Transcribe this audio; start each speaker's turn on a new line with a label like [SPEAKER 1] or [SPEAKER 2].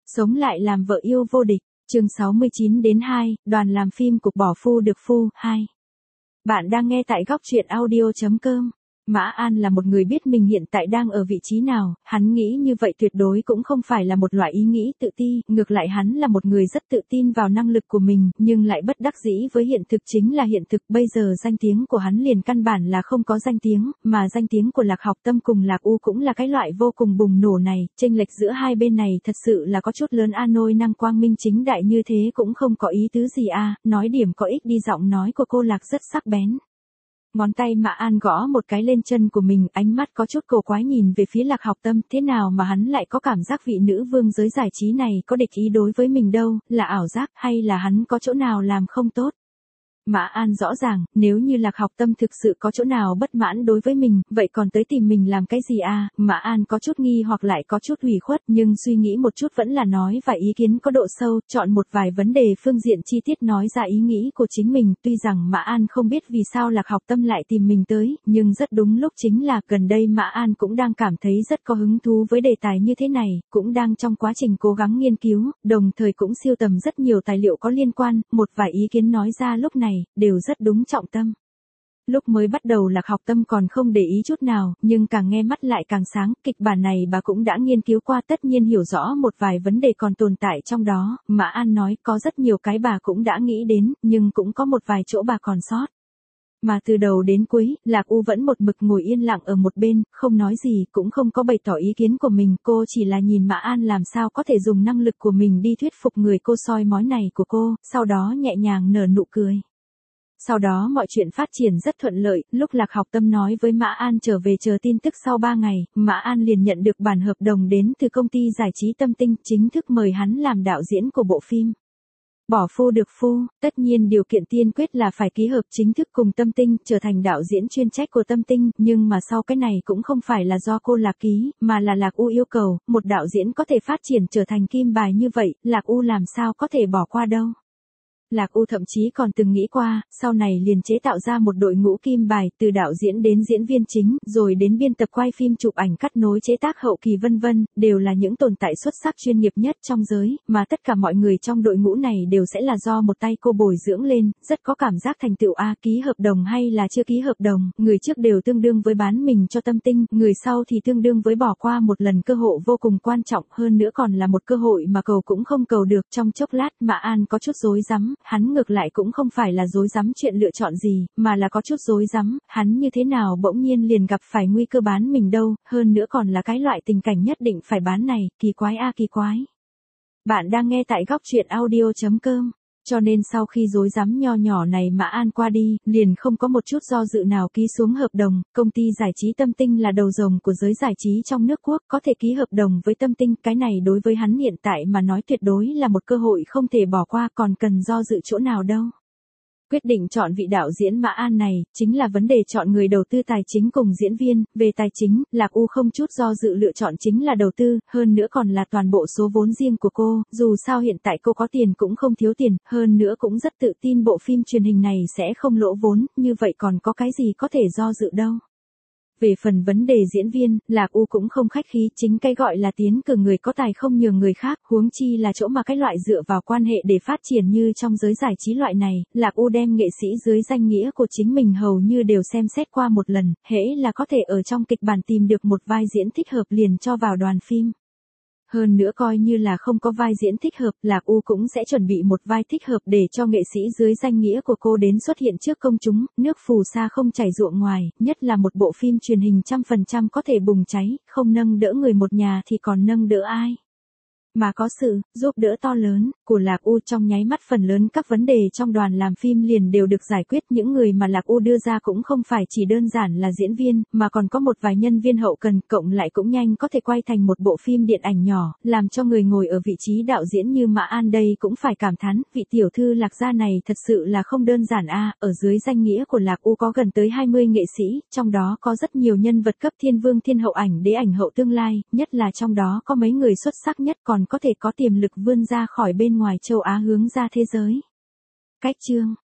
[SPEAKER 1] Sống lại làm vợ yêu vô địch, chương 69-2, đoàn làm phim cục bỏ phu được phu, 2. Bạn đang nghe tại góc truyện audio.com. Mã An là một người biết mình hiện tại đang ở vị trí nào, hắn nghĩ như vậy tuyệt đối cũng không phải là một loại ý nghĩ tự ti, ngược lại hắn là một người rất tự tin vào năng lực của mình, nhưng lại bất đắc dĩ với hiện thực chính là hiện thực, bây giờ danh tiếng của hắn liền căn bản là không có danh tiếng, mà danh tiếng của Lạc Học Tâm cùng Lạc U cũng là cái loại vô cùng bùng nổ này, chênh lệch giữa hai bên này thật sự là có chút lớn a. Nôi năng quang minh chính đại như thế cũng không có ý tứ gì a. Nói điểm có ích đi. Giọng nói của cô Lạc rất sắc bén. Ngón tay Mã An gõ một cái lên chân của mình, ánh mắt có chút cổ quái nhìn về phía Lạc Học Tâm, thế nào mà hắn lại có cảm giác vị nữ vương giới giải trí này có địch ý đối với mình đâu, là ảo giác hay là hắn có chỗ nào làm không tốt? Mã An rõ ràng, nếu như Lạc Học Tâm thực sự có chỗ nào bất mãn đối với mình, vậy còn tới tìm mình làm cái gì a? Mã An có chút nghi hoặc lại có chút ủy khuất, nhưng suy nghĩ một chút vẫn là nói và ý kiến có độ sâu, chọn một vài vấn đề phương diện chi tiết nói ra ý nghĩ của chính mình. Tuy rằng Mã An không biết vì sao Lạc Học Tâm lại tìm mình tới, nhưng rất đúng lúc chính là gần đây Mã An cũng đang cảm thấy rất có hứng thú với đề tài như thế này, cũng đang trong quá trình cố gắng nghiên cứu, đồng thời cũng sưu tầm rất nhiều tài liệu có liên quan, một vài ý kiến nói ra lúc này đều rất đúng trọng tâm. Lúc mới bắt đầu Lạc Học Tâm còn không để ý chút nào, nhưng càng nghe mắt lại càng sáng, kịch bản này bà cũng đã nghiên cứu qua, tất nhiên hiểu rõ một vài vấn đề còn tồn tại trong đó. Mã An nói có rất nhiều cái bà cũng đã nghĩ đến, nhưng cũng có một vài chỗ bà còn sót. Mà từ đầu đến cuối, Lạc U vẫn một mực ngồi yên lặng ở một bên, không nói gì, cũng không có bày tỏ ý kiến của mình, cô chỉ là nhìn Mã An làm sao có thể dùng năng lực của mình đi thuyết phục người cô soi mói này của cô, sau đó nhẹ nhàng nở nụ cười. Sau đó mọi chuyện phát triển rất thuận lợi, lúc Lạc Học Tâm nói với Mã An trở về chờ tin tức sau 3 ngày, Mã An liền nhận được bản hợp đồng đến từ công ty giải trí Tâm Tinh, chính thức mời hắn làm đạo diễn của bộ phim. Bỏ phu được phu, tất nhiên điều kiện tiên quyết là phải ký hợp chính thức cùng Tâm Tinh, trở thành đạo diễn chuyên trách của Tâm Tinh, nhưng mà sau cái này cũng không phải là do cô Lạc ký, mà là Lạc U yêu cầu, một đạo diễn có thể phát triển trở thành kim bài như vậy, Lạc U làm sao có thể bỏ qua đâu. Lạc U thậm chí còn từng nghĩ qua, sau này liền chế tạo ra một đội ngũ kim bài, từ đạo diễn đến diễn viên chính, rồi đến biên tập quay phim, chụp ảnh, cắt nối, chế tác hậu kỳ vân vân, đều là những tồn tại xuất sắc chuyên nghiệp nhất trong giới, mà tất cả mọi người trong đội ngũ này đều sẽ là do một tay cô bồi dưỡng lên, rất có cảm giác thành tựu a. Ký hợp đồng hay là chưa ký hợp đồng, người trước đều tương đương với bán mình cho Tâm Tinh, người sau thì tương đương với bỏ qua một lần cơ hội vô cùng quan trọng, hơn nữa còn là một cơ hội mà cầu cũng không cầu được. Trong chốc lát Mã An có chút rối rắm. Hắn ngược lại cũng không phải là rối rắm chuyện lựa chọn gì, mà là có chút rối rắm, hắn như thế nào bỗng nhiên liền gặp phải nguy cơ bán mình đâu, hơn nữa còn là cái loại tình cảnh nhất định phải bán này, kỳ quái a kỳ quái. Bạn đang nghe tại góc truyện audio.com. Cho nên sau khi rối rắm nho nhỏ này Mã An qua đi, liền không có một chút do dự nào ký xuống hợp đồng. Công ty giải trí Tâm Tinh là đầu rồng của giới giải trí trong nước quốc, có thể ký hợp đồng với Tâm Tinh, cái này đối với hắn hiện tại mà nói tuyệt đối là một cơ hội không thể bỏ qua, còn cần do dự chỗ nào đâu. Quyết định chọn vị đạo diễn Mã An này, chính là vấn đề chọn người đầu tư tài chính cùng diễn viên. Về tài chính, Lạc U không chút do dự lựa chọn chính là đầu tư, hơn nữa còn là toàn bộ số vốn riêng của cô, dù sao hiện tại cô có tiền cũng không thiếu tiền, hơn nữa cũng rất tự tin bộ phim truyền hình này sẽ không lỗ vốn, như vậy còn có cái gì có thể do dự đâu. Về phần vấn đề diễn viên, Lạc U cũng không khách khí, chính cái gọi là tiến cử người có tài không nhường người khác, huống chi là chỗ mà cái loại dựa vào quan hệ để phát triển như trong giới giải trí loại này, Lạc U đem nghệ sĩ dưới danh nghĩa của chính mình hầu như đều xem xét qua một lần, hễ là có thể ở trong kịch bản tìm được một vai diễn thích hợp liền cho vào đoàn phim. Hơn nữa coi như là không có vai diễn thích hợp, Lạc U cũng sẽ chuẩn bị một vai thích hợp để cho nghệ sĩ dưới danh nghĩa của cô đến xuất hiện trước công chúng, nước phù sa không chảy ruộng ngoài, nhất là một bộ phim truyền hình 100% có thể bùng cháy, không nâng đỡ người một nhà thì còn nâng đỡ ai. Mà có sự giúp đỡ to lớn của Lạc U, trong nháy mắt phần lớn các vấn đề trong đoàn làm phim liền đều được giải quyết. Những người mà Lạc U đưa ra cũng không phải chỉ đơn giản là diễn viên, mà còn có một vài nhân viên hậu cần, cộng lại cũng nhanh có thể quay thành một bộ phim điện ảnh nhỏ, làm cho người ngồi ở vị trí đạo diễn như Mã An đây cũng phải cảm thán, vị tiểu thư Lạc gia này thật sự là không đơn giản a. Ở dưới danh nghĩa của Lạc U có gần tới 20 nghệ sĩ, trong đó có rất nhiều nhân vật cấp thiên vương thiên hậu, ảnh đế, ảnh hậu tương lai, nhất là trong đó có mấy người xuất sắc nhất còn có thể có tiềm lực vươn ra khỏi bên ngoài châu Á hướng ra thế giới. Cách chương